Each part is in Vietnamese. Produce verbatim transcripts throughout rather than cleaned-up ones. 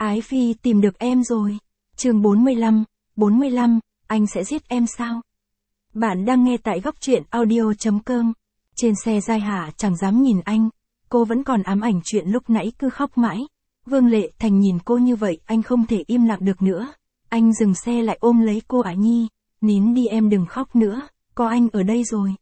Ái Phi tìm được em rồi. Chương bốn mươi lăm, bốn mươi lăm, anh sẽ giết em sao? Bạn đang nghe tại góc truyện audio chấm com. Trên xe Giai Hạ chẳng dám nhìn anh, cô vẫn còn ám ảnh chuyện lúc nãy cứ khóc mãi. Vương Lệ Thành nhìn cô như vậy anh không thể im lặng được nữa. Anh dừng xe lại ôm lấy cô. Ả Nhi, nín đi em đừng khóc nữa, có anh ở đây rồi.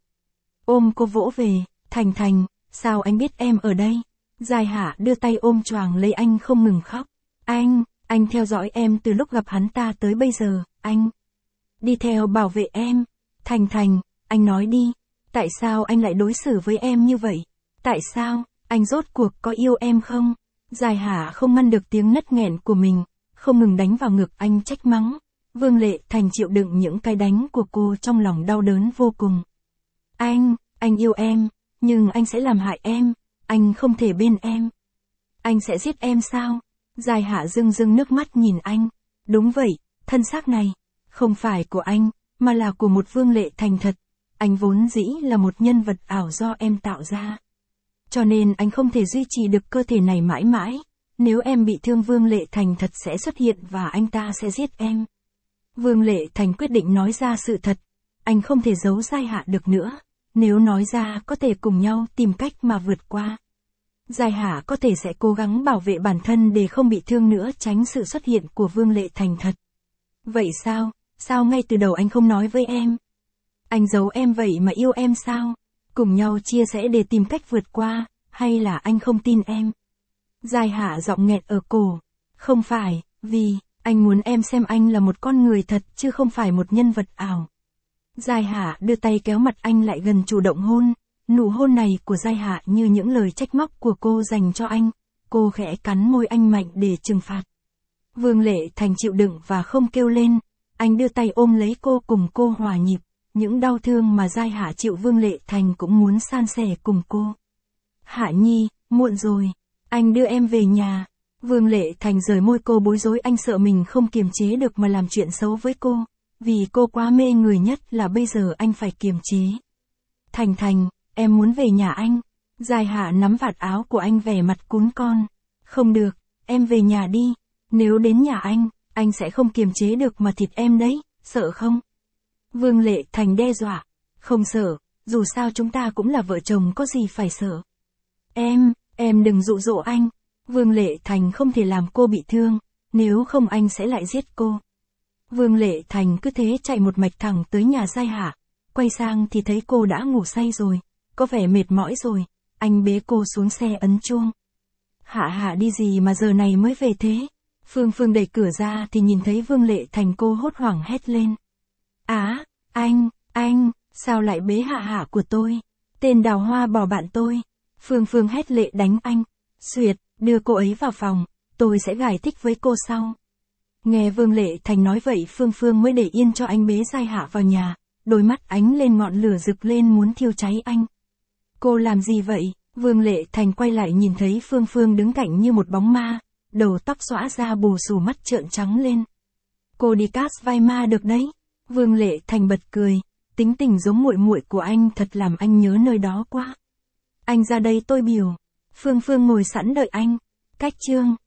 Ôm cô vỗ về, Thành Thành, sao anh biết em ở đây? Giai Hạ đưa tay ôm choàng lấy anh không ngừng khóc. Anh, anh theo dõi em từ lúc gặp hắn ta tới bây giờ, anh đi theo bảo vệ em. Thành Thành, anh nói đi, tại sao anh lại đối xử với em như vậy? Tại sao, anh rốt cuộc có yêu em không? Giai Hạ không ngăn được tiếng nấc nghẹn của mình, không ngừng đánh vào ngực anh trách mắng. Vương Lệ Thành chịu đựng những cái đánh của cô trong lòng đau đớn vô cùng. Anh, anh yêu em, nhưng anh sẽ làm hại em, anh không thể bên em. Anh sẽ giết em sao? Giai Hạ rưng rưng nước mắt nhìn anh. Đúng vậy, thân xác này, không phải của anh, mà là của một Vương Lệ Thành thật. Anh vốn dĩ là một nhân vật ảo do em tạo ra. Cho nên anh không thể duy trì được cơ thể này mãi mãi. Nếu em bị thương Vương Lệ Thành thật sẽ xuất hiện và anh ta sẽ giết em. Vương Lệ Thành quyết định nói ra sự thật. Anh không thể giấu Giai Hạ được nữa. Nếu nói ra có thể cùng nhau tìm cách mà vượt qua. Giai Hạ có thể sẽ cố gắng bảo vệ bản thân để không bị thương nữa, tránh sự xuất hiện của Vương Lệ Thành thật. Vậy sao, sao ngay từ đầu anh không nói với em? Anh giấu em vậy mà yêu em sao? Cùng nhau chia sẻ để tìm cách vượt qua, hay là anh không tin em? Giai Hạ giọng nghẹn ở cổ. Không phải, vì, anh muốn em xem anh là một con người thật chứ không phải một nhân vật ảo. Giai Hạ đưa tay kéo mặt anh lại gần chủ động hôn. Nụ hôn này của Giai Hạ như những lời trách móc của cô dành cho anh. Cô khẽ cắn môi anh mạnh để trừng phạt. Vương Lệ Thành chịu đựng và không kêu lên. Anh đưa tay ôm lấy cô cùng cô hòa nhịp. Những đau thương mà Giai Hạ chịu Vương Lệ Thành cũng muốn san sẻ cùng cô. Hạ Nhi, muộn rồi. Anh đưa em về nhà. Vương Lệ Thành rời môi cô bối rối, anh sợ mình không kiềm chế được mà làm chuyện xấu với cô. Vì cô quá mê người nhất là bây giờ anh phải kiềm chế. Thành Thành, em muốn về nhà anh. Giai Hạ nắm vạt áo của anh vẻ mặt cún con. Không được, em về nhà đi. Nếu đến nhà anh, anh sẽ không kiềm chế được mà thịt em đấy, sợ không? Vương Lệ Thành đe dọa. Không sợ, dù sao chúng ta cũng là vợ chồng có gì phải sợ. Em, em đừng dụ dỗ anh. Vương Lệ Thành không thể làm cô bị thương, nếu không anh sẽ lại giết cô. Vương Lệ Thành cứ thế chạy một mạch thẳng tới nhà Giai Hạ. Quay sang thì thấy cô đã ngủ say rồi, có vẻ mệt mỏi rồi. Anh bế cô xuống xe ấn chuông. Hạ Hạ đi gì mà giờ này mới về thế? Phương Phương đẩy cửa ra thì nhìn thấy Vương Lệ Thành, cô hốt hoảng hét lên. Á, anh, anh, sao lại bế Hạ Hạ của tôi? Tên đào hoa bỏ bạn tôi. Phương Phương hét lệ đánh anh. Xuyệt, đưa cô ấy vào phòng, tôi sẽ giải thích với cô sau. Nghe Vương Lệ Thành nói vậy Phương Phương mới để yên cho anh bế Giai Hạ vào nhà. Đôi mắt ánh lên ngọn lửa rực lên muốn thiêu cháy anh. Cô làm gì vậy? Vương Lệ Thành quay lại nhìn thấy Phương Phương đứng cạnh như một bóng ma, đầu tóc xõa ra bù xù, mắt trợn trắng lên. Cô đi cast vai ma được đấy. Vương Lệ Thành bật cười, tính tình giống muội muội của anh thật làm anh nhớ nơi đó quá. Anh ra đây tôi biểu. Phương Phương ngồi sẵn đợi anh. Cách chương